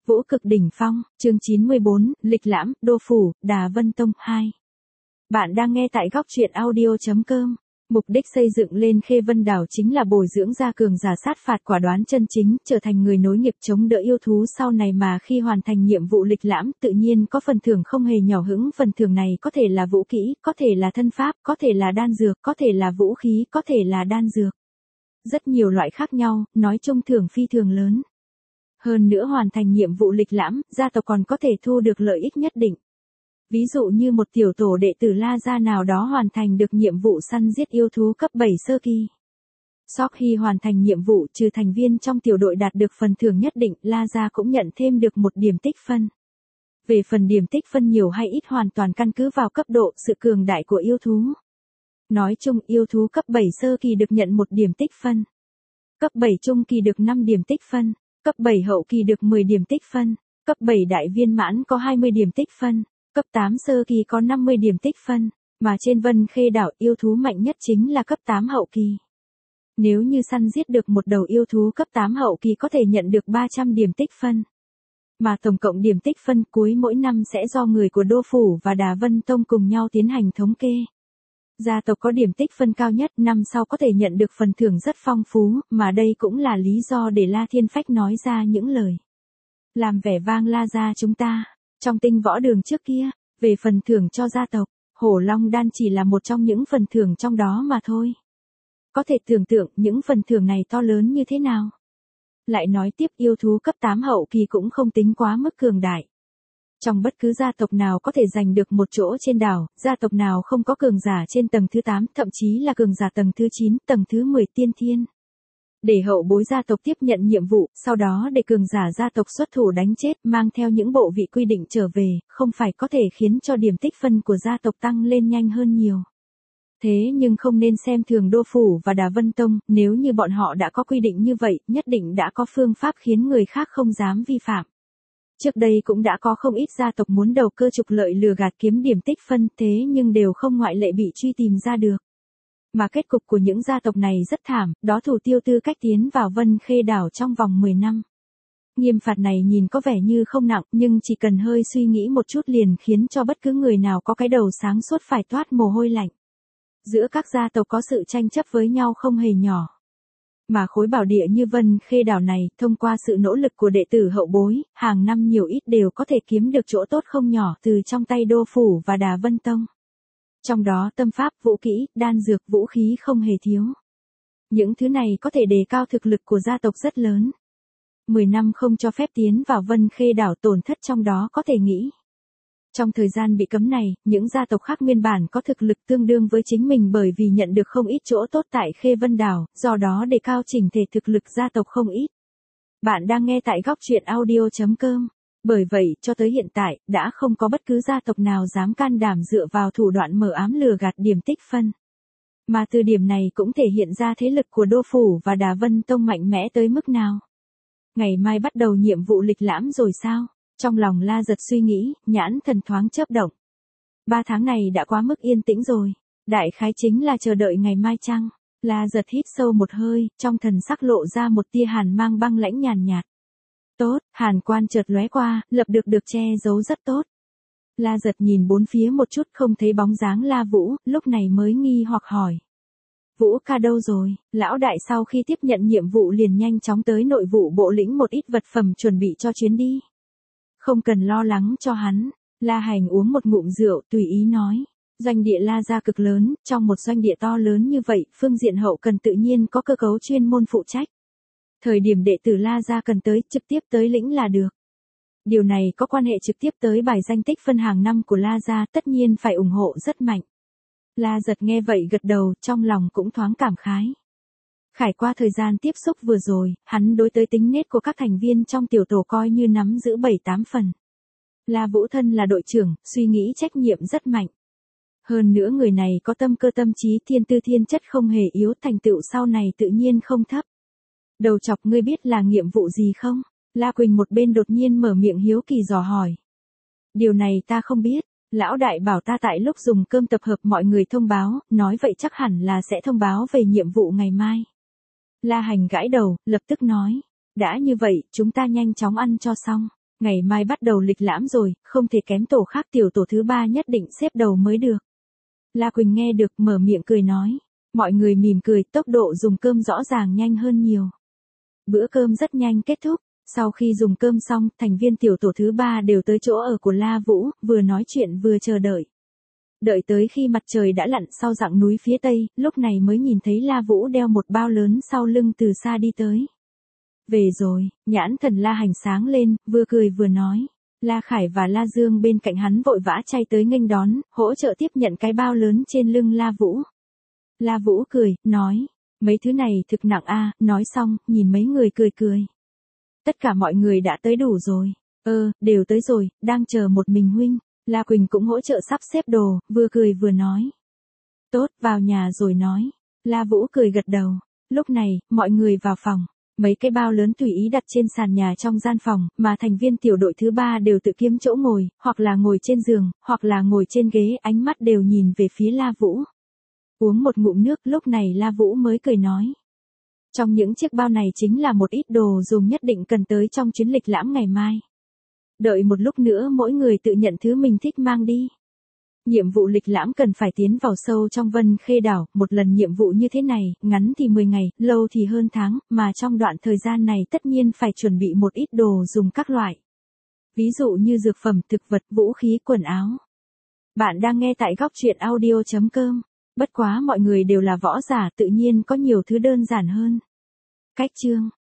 Vũ cực đỉnh phong, chương 94, lịch lãm, đô phủ, Đà Vân Tông 2. Bạn đang nghe tại góc truyện audio.com. Mục đích xây dựng lên Khê Vân Đảo chính là bồi dưỡng ra cường giả sát phạt quả đoán chân chính, trở thành người nối nghiệp chống đỡ yêu thú sau này mà khi hoàn thành nhiệm vụ lịch lãm tự nhiên có phần thưởng không hề nhỏ hững. Phần thưởng này có thể là vũ kỹ, có thể là thân pháp, có thể là đan dược, có thể là vũ khí, có thể là đan dược. Rất nhiều loại khác nhau, nói chung thưởng phi thường lớn. Hơn nữa hoàn thành nhiệm vụ lịch lãm, gia tộc còn có thể thu được lợi ích nhất định. Ví dụ như một tiểu tổ đệ tử La Gia nào đó hoàn thành được nhiệm vụ săn giết yêu thú cấp 7 sơ kỳ. Sau khi hoàn thành nhiệm vụ trừ thành viên trong tiểu đội đạt được phần thưởng nhất định, La Gia cũng nhận thêm được một điểm tích phân. Về phần điểm tích phân nhiều hay ít hoàn toàn căn cứ vào cấp độ sự cường đại của yêu thú. Nói chung yêu thú cấp 7 sơ kỳ được nhận 1 điểm tích phân. Cấp 7 trung kỳ được 5 điểm tích phân. Cấp 7 hậu kỳ được 10 điểm tích phân, cấp 7 đại viên mãn có 20 điểm tích phân, cấp 8 sơ kỳ có 50 điểm tích phân, mà trên Vân Khê đảo yêu thú mạnh nhất chính là cấp 8 hậu kỳ. Nếu như săn giết được một đầu yêu thú cấp 8 hậu kỳ có thể nhận được 300 điểm tích phân. Mà tổng cộng điểm tích phân cuối mỗi năm sẽ do người của Đô Phủ và Đà Vân Tông cùng nhau tiến hành thống kê. Gia tộc có điểm tích phân cao nhất năm sau có thể nhận được phần thưởng rất phong phú, mà đây cũng là lý do để La Thiên Phách nói ra những lời làm vẻ vang La Gia chúng ta. Trong Tinh Võ Đường trước kia, về phần thưởng cho gia tộc, Hổ Long Đan chỉ là một trong những phần thưởng trong đó mà thôi. Có thể tưởng tượng những phần thưởng này to lớn như thế nào. Lại nói tiếp yêu thú cấp 8 hậu kỳ cũng không tính quá mức cường đại. Trong bất cứ gia tộc nào có thể giành được một chỗ trên đảo, gia tộc nào không có cường giả trên tầng thứ 8, thậm chí là cường giả tầng thứ 9, tầng thứ 10 tiên thiên. Để hậu bối gia tộc tiếp nhận nhiệm vụ, sau đó để cường giả gia tộc xuất thủ đánh chết, mang theo những bộ vị quy định trở về, không phải có thể khiến cho điểm tích phân của gia tộc tăng lên nhanh hơn nhiều. Thế nhưng không nên xem thường Đô Phủ và Đà Vân Tông, nếu như bọn họ đã có quy định như vậy, nhất định đã có phương pháp khiến người khác không dám vi phạm. Trước đây cũng đã có không ít gia tộc muốn đầu cơ trục lợi lừa gạt kiếm điểm tích phân, thế nhưng đều không ngoại lệ bị truy tìm ra được. Mà kết cục của những gia tộc này rất thảm, đó thủ tiêu tư cách tiến vào Vân Khê đảo trong vòng 10 năm. Nghiêm phạt này nhìn có vẻ như không nặng, nhưng chỉ cần hơi suy nghĩ một chút liền khiến cho bất cứ người nào có cái đầu sáng suốt phải toát mồ hôi lạnh. Giữa các gia tộc có sự tranh chấp với nhau không hề nhỏ. Mà khối bảo địa như Vân Khê đảo này, thông qua sự nỗ lực của đệ tử hậu bối, hàng năm nhiều ít đều có thể kiếm được chỗ tốt không nhỏ từ trong tay Đô Phủ và Đà Vân Tông. Trong đó tâm pháp, vũ kỹ, đan dược, vũ khí không hề thiếu. Những thứ này có thể đề cao thực lực của gia tộc rất lớn. 10 năm không cho phép tiến vào Vân Khê đảo tổn thất trong đó có thể nghĩ. Trong thời gian bị cấm này, những gia tộc khác nguyên bản có thực lực tương đương với chính mình bởi vì nhận được không ít chỗ tốt tại Khê Vân Đảo, do đó đề cao chỉnh thể thực lực gia tộc không ít. Bạn đang nghe tại góc truyện audio.com. Bởi vậy, cho tới hiện tại, đã không có bất cứ gia tộc nào dám can đảm dựa vào thủ đoạn mờ ám lừa gạt điểm tích phân. Mà từ điểm này cũng thể hiện ra thế lực của Đô Phủ và Đà Vân Tông mạnh mẽ tới mức nào. Ngày mai bắt đầu nhiệm vụ lịch lãm rồi sao? Trong lòng La Giật suy nghĩ, nhãn thần thoáng chớp động. 3 tháng này đã quá mức yên tĩnh rồi. Đại khái chính là chờ đợi ngày mai chăng? La Giật hít sâu một hơi, trong thần sắc lộ ra một tia hàn mang băng lãnh nhàn nhạt. Tốt, hàn quan chợt lóe qua, lập được che giấu rất tốt. La Giật nhìn bốn phía một chút không thấy bóng dáng La Vũ, lúc này mới nghi hoặc hỏi. Vũ ca đâu rồi? Lão đại sau khi tiếp nhận nhiệm vụ liền nhanh chóng tới nội vụ bộ lĩnh một ít vật phẩm chuẩn bị cho chuyến đi. Không cần lo lắng cho hắn. La Hành uống một ngụm rượu tùy ý nói. Doanh địa La Gia cực lớn, trong một doanh địa to lớn như vậy, phương diện hậu cần tự nhiên có cơ cấu chuyên môn phụ trách. Thời điểm đệ tử La Gia cần tới, trực tiếp tới lĩnh là được. Điều này có quan hệ trực tiếp tới bài danh tích phân hàng năm của La Gia, tất nhiên phải ủng hộ rất mạnh. La Giật nghe vậy gật đầu, trong lòng cũng thoáng cảm khái. Trải qua thời gian tiếp xúc vừa rồi, hắn đối tới tính nết của các thành viên trong tiểu tổ coi như nắm giữ 7-8 phần. La Vũ thân là đội trưởng, suy nghĩ trách nhiệm rất mạnh. Hơn nữa người này có tâm cơ tâm trí thiên tư thiên chất không hề yếu, thành tựu sau này tự nhiên không thấp. Đầu chọc ngươi biết là nhiệm vụ gì không? La Quỳnh một bên đột nhiên mở miệng hiếu kỳ dò hỏi. Điều này ta không biết, lão đại bảo ta tại lúc dùng cơm tập hợp mọi người thông báo, nói vậy chắc hẳn là sẽ thông báo về nhiệm vụ ngày mai. La Hành gãi đầu, lập tức nói, đã như vậy, chúng ta nhanh chóng ăn cho xong. Ngày mai bắt đầu lịch lãm rồi, không thể kém tổ khác, tiểu tổ thứ 3 nhất định xếp đầu mới được. La Quỳnh nghe được mở miệng cười nói. Mọi người mỉm cười, tốc độ dùng cơm rõ ràng nhanh hơn nhiều. Bữa cơm rất nhanh kết thúc. Sau khi dùng cơm xong, thành viên tiểu tổ thứ 3 đều tới chỗ ở của La Vũ, vừa nói chuyện vừa chờ đợi. Đợi tới khi mặt trời đã lặn sau dặng núi phía tây, lúc này mới nhìn thấy La Vũ đeo một bao lớn sau lưng từ xa đi tới. Về rồi, nhãn thần La Hành sáng lên, vừa cười vừa nói. La Khải và La Dương bên cạnh hắn vội vã chạy tới nghênh đón, hỗ trợ tiếp nhận cái bao lớn trên lưng La Vũ. La Vũ cười, nói, mấy thứ này thực nặng a. Nói xong, nhìn mấy người cười cười. Tất cả mọi người đã tới đủ rồi. Đều tới rồi, đang chờ một mình huynh. La Quỳnh cũng hỗ trợ sắp xếp đồ, vừa cười vừa nói. Tốt, vào nhà rồi nói. La Vũ cười gật đầu. Lúc này, mọi người vào phòng. Mấy cái bao lớn tùy ý đặt trên sàn nhà trong gian phòng, mà thành viên tiểu đội thứ 3 đều tự kiếm chỗ ngồi, hoặc là ngồi trên giường, hoặc là ngồi trên ghế, ánh mắt đều nhìn về phía La Vũ. Uống một ngụm nước, lúc này La Vũ mới cười nói. Trong những chiếc bao này chính là một ít đồ dùng nhất định cần tới trong chuyến lịch lãm ngày mai. Đợi một lúc nữa mỗi người tự nhận thứ mình thích mang đi. Nhiệm vụ lịch lãm cần phải tiến vào sâu trong Vân Khê đảo, một lần nhiệm vụ như thế này, ngắn thì 10 ngày, lâu thì hơn tháng, mà trong đoạn thời gian này tất nhiên phải chuẩn bị một ít đồ dùng các loại. Ví dụ như dược phẩm, thực vật, vũ khí, quần áo. Bạn đang nghe tại góc truyện audio.com. Bất quá mọi người đều là võ giả, tự nhiên có nhiều thứ đơn giản hơn. Cách chương